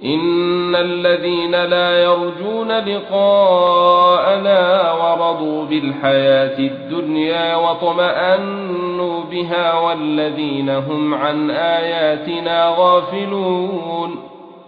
إن الذين لا يرجون لقاءنا ورضوا بالحياة الدنيا واطمأنوا بها والذين هم عن آياتنا غافلون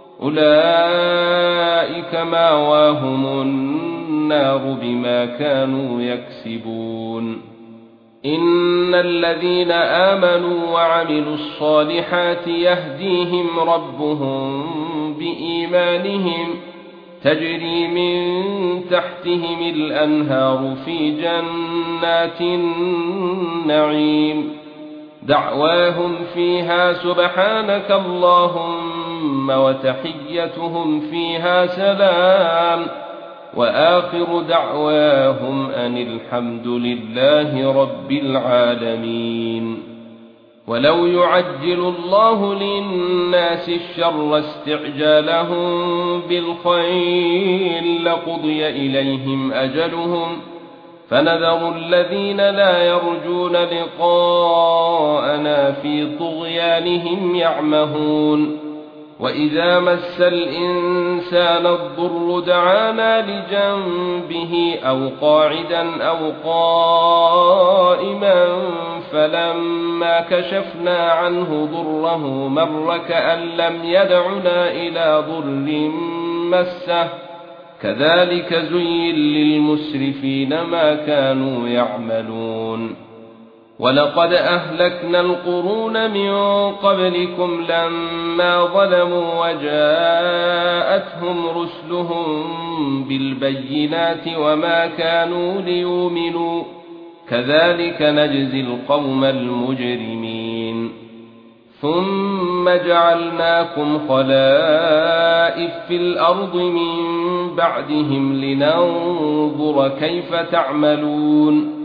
أولئك مأواهم النار بما كانوا يكسبون. إن الذين آمنوا وعملوا الصالحات يهديهم ربهم بإيمانهم تجري من تحتهم الأنهار في جنات النعيم دعواهم فيها سبحانك اللهم وتحيتهم فيها سلام وآخر دعواهم أن الحمد لله رب العالمين. ولو يعجل الله للناس الشر استعجالهم بالخير لقضي إليهم أجلهم فنذر الذين لا يرجون لقاءنا في طغيانهم يعمهون. وإذا مس الإنسان الضر دعانا لجنبه أو قاعدا أو قائما فلما كشفنا عنه ضره مر كأن لم يدعنا إلى ضر مسه كذلك زين للمسرفين ما كانوا يعملون. ولقد أهلكنا القرون من قبلكم لما ظلموا وجاءتهم رسلهم بالبينات وما كانوا ليؤمنوا كذلك نجزي القوم المجرمين. ثم جعلناكم خلائف في الأرض من بعدهم لننظر كيف تعملون.